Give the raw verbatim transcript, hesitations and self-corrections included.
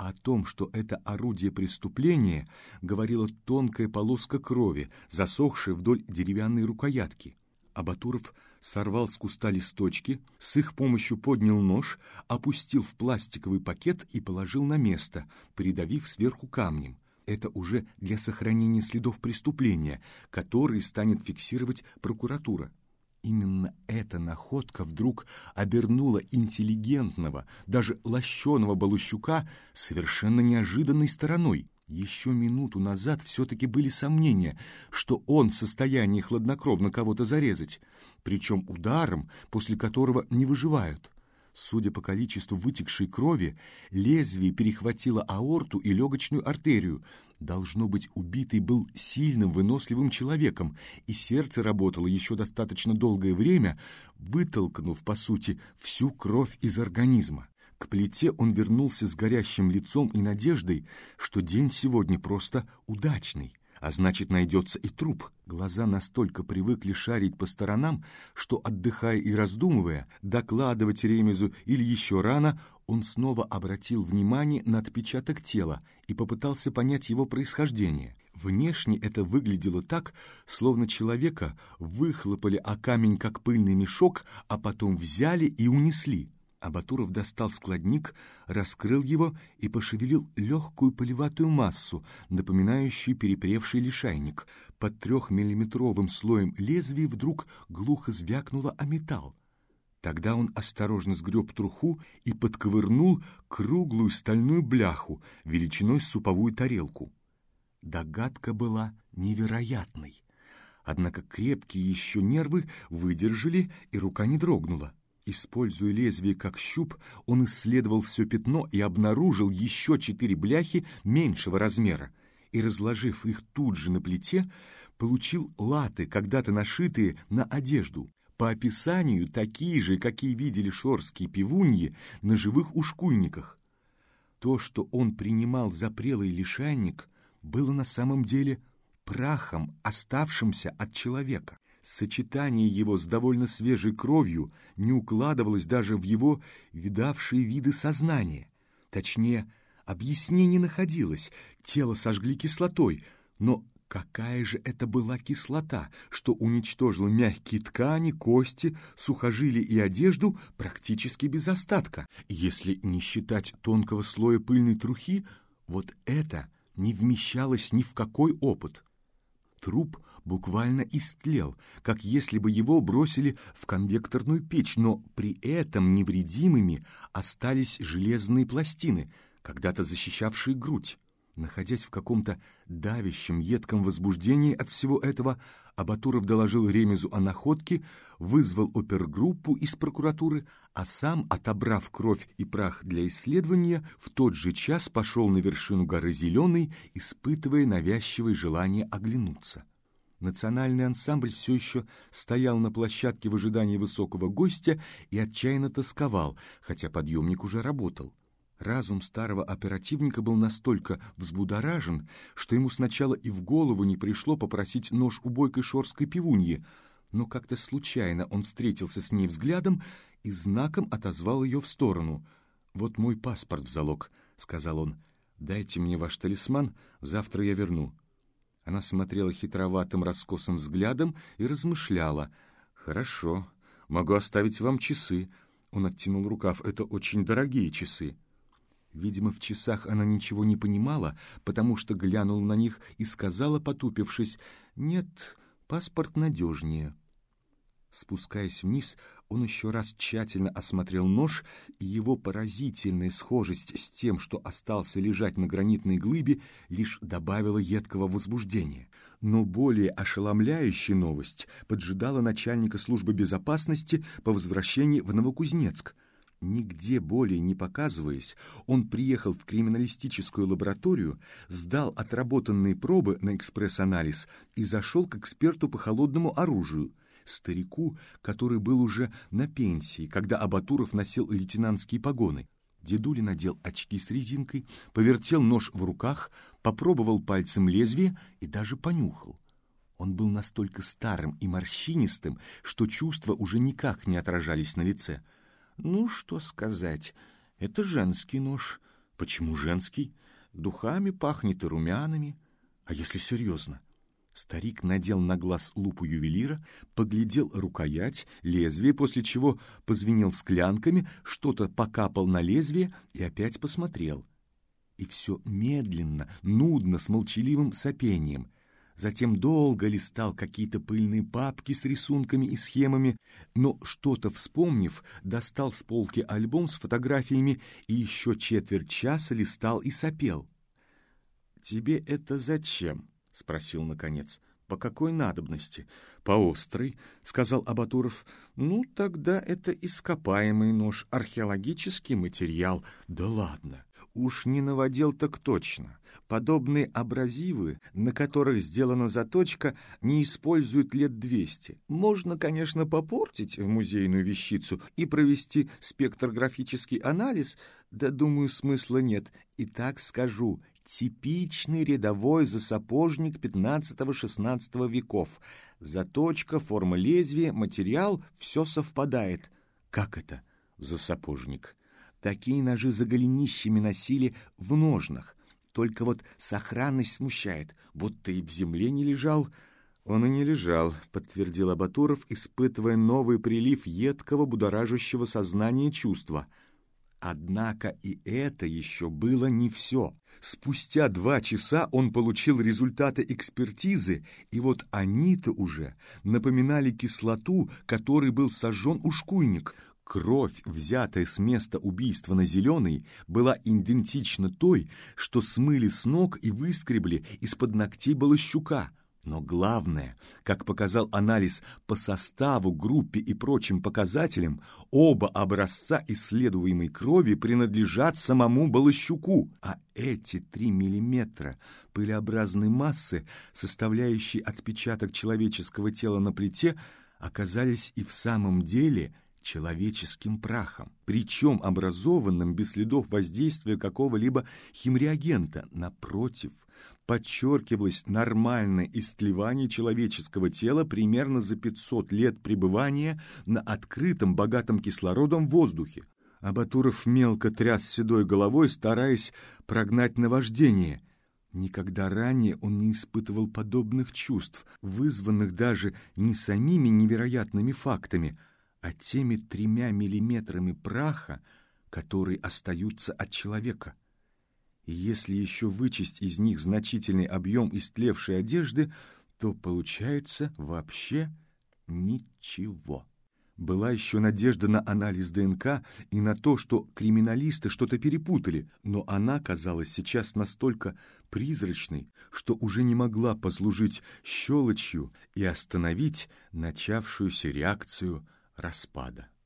О том, что это орудие преступления, говорила тонкая полоска крови, засохшая вдоль деревянной рукоятки. Абатуров сорвал с куста листочки, с их помощью поднял нож, опустил в пластиковый пакет и положил на место, придавив сверху камнем. Это уже для сохранения следов преступления, которые станет фиксировать прокуратура. Именно эта находка вдруг обернула интеллигентного, даже лощеного Балущука совершенно неожиданной стороной. Еще минуту назад все-таки были сомнения, что он в состоянии хладнокровно кого-то зарезать, причем ударом, после которого не выживают. Судя по количеству вытекшей крови, лезвие перехватило аорту и легочную артерию. Должно быть, убитый был сильным, выносливым человеком, и сердце работало еще достаточно долгое время, вытолкнув, по сути, всю кровь из организма. К плите он вернулся с горящим лицом и надеждой, что день сегодня просто удачный, а значит, найдется и труп. Глаза настолько привыкли шарить по сторонам, что, отдыхая и раздумывая, докладывать Ремезу или еще рано, он снова обратил внимание на отпечаток тела и попытался понять его происхождение. Внешне это выглядело так, словно человека выхлопали о камень как пыльный мешок, а потом взяли и унесли. Абатуров достал складник, раскрыл его и пошевелил легкую полеватую массу, напоминающую перепревший лишайник. Под трехмиллиметровым слоем лезвия вдруг глухо звякнуло о металл. Тогда он осторожно сгреб труху и подковырнул круглую стальную бляху величиной с суповую тарелку. Догадка была невероятной. Однако крепкие еще нервы выдержали, и рука не дрогнула. Используя лезвие как щуп, он исследовал все пятно и обнаружил еще четыре бляхи меньшего размера, и, разложив их тут же на плите, получил латы, когда-то нашитые на одежду. По описанию, такие же, какие видели шорские пивуньи на живых ушкуйниках. То, что он принимал за прелый лишайник, было на самом деле прахом, оставшимся от человека. Сочетание его с довольно свежей кровью не укладывалось даже в его видавшие виды сознания. Точнее, объяснение находилось. Тело сожгли кислотой, но какая же это была кислота, что уничтожила мягкие ткани, кости, сухожилия и одежду практически без остатка? Если не считать тонкого слоя пыльной трухи, вот это не вмещалось ни в какой опыт. Труп буквально истлел, как если бы его бросили в конвекторную печь, но при этом невредимыми остались железные пластины, когда-то защищавшие грудь. Находясь в каком-то давящем, едком возбуждении от всего этого, Абатуров доложил Ремезу о находке, вызвал опергруппу из прокуратуры, а сам, отобрав кровь и прах для исследования, в тот же час пошел на вершину горы Зеленой, испытывая навязчивое желание оглянуться. Национальный ансамбль все еще стоял на площадке в ожидании высокого гостя и отчаянно тосковал, хотя подъемник уже работал. Разум старого оперативника был настолько взбудоражен, что ему сначала и в голову не пришло попросить нож у бойкой шорской пивуньи, но как-то случайно он встретился с ней взглядом и знаком отозвал ее в сторону. «Вот мой паспорт в залог», — сказал он. «Дайте мне ваш талисман, завтра я верну». Она смотрела хитроватым раскосым взглядом и размышляла. «Хорошо, могу оставить вам часы». Он оттянул рукав. «Это очень дорогие часы». Видимо, в часах она ничего не понимала, потому что глянула на них и сказала, потупившись: «Нет, паспорт надежнее». Спускаясь вниз, он еще раз тщательно осмотрел нож, и его поразительная схожесть с тем, что остался лежать на гранитной глыбе, лишь добавила едкого возбуждения. Но более ошеломляющая новость поджидала начальника службы безопасности по возвращении в Новокузнецк. Нигде более не показываясь, он приехал в криминалистическую лабораторию, сдал отработанные пробы на экспресс-анализ и зашел к эксперту по холодному оружию, старику, который был уже на пенсии, когда Абатуров носил лейтенантские погоны. Дедуля надел очки с резинкой, повертел нож в руках, попробовал пальцем лезвие и даже понюхал. Он был настолько старым и морщинистым, что чувства уже никак не отражались на лице. «Ну, что сказать, это женский нож. Почему женский? Духами пахнет и румянами. А если серьезно? Старик надел на глаз лупу ювелира, поглядел рукоять, лезвие, после чего позвенел склянками, что-то покапал на лезвие и опять посмотрел. И все медленно, нудно, с молчаливым сопением. Затем долго листал какие-то пыльные папки с рисунками и схемами, но, что-то вспомнив, достал с полки альбом с фотографиями и еще четверть часа листал и сопел. «Тебе это зачем?» — спросил наконец. «По какой надобности?» «По острой», — сказал Абатуров. «Ну, тогда это ископаемый нож, археологический материал». «Да ладно, уж не наводил так точно. Подобные абразивы, на которых сделана заточка, не используют лет двести. Можно, конечно, попортить музейную вещицу и провести спектрографический анализ, да, думаю, смысла нет. И так скажу, типичный рядовой засапожник пятнадцатого-шестнадцатого веков. Заточка, форма лезвия, материал — все совпадает». «Как это засапожник?» «Такие ножи за голенищами носили в ножнах. Только вот сохранность смущает, будто и в земле не лежал». «Он и не лежал», — подтвердил Абатуров, испытывая новый прилив едкого, будоражащего сознания чувства. Однако и это еще было не все. Спустя два часа он получил результаты экспертизы, и вот они-то уже напоминали кислоту, которой был сожжен ушкуйник. Кровь, взятая с места убийства на Зеленой, была идентична той, что смыли с ног и выскребли из-под ногтей Балащука. Но главное, как показал анализ по составу, группе и прочим показателям, оба образца исследуемой крови принадлежат самому Балащуку, а эти три миллиметра пылеобразной массы, составляющие отпечаток человеческого тела на плите, оказались и в самом деле человеческим прахом, причем образованным без следов воздействия какого-либо химреагента. Напротив, подчеркивалось нормальное истлевание человеческого тела примерно за пятьсот лет пребывания на открытом, богатом кислородом воздухе. Абатуров мелко тряс седой головой, стараясь прогнать наваждение. Никогда ранее он не испытывал подобных чувств, вызванных даже не самими невероятными фактами, а теми тремя миллиметрами праха, которые остаются от человека. И если еще вычесть из них значительный объем истлевшей одежды, то получается вообще ничего. Была еще надежда на анализ ДНК и на то, что криминалисты что-то перепутали, но она казалась сейчас настолько призрачной, что уже не могла послужить щелочью и остановить начавшуюся реакцию распада.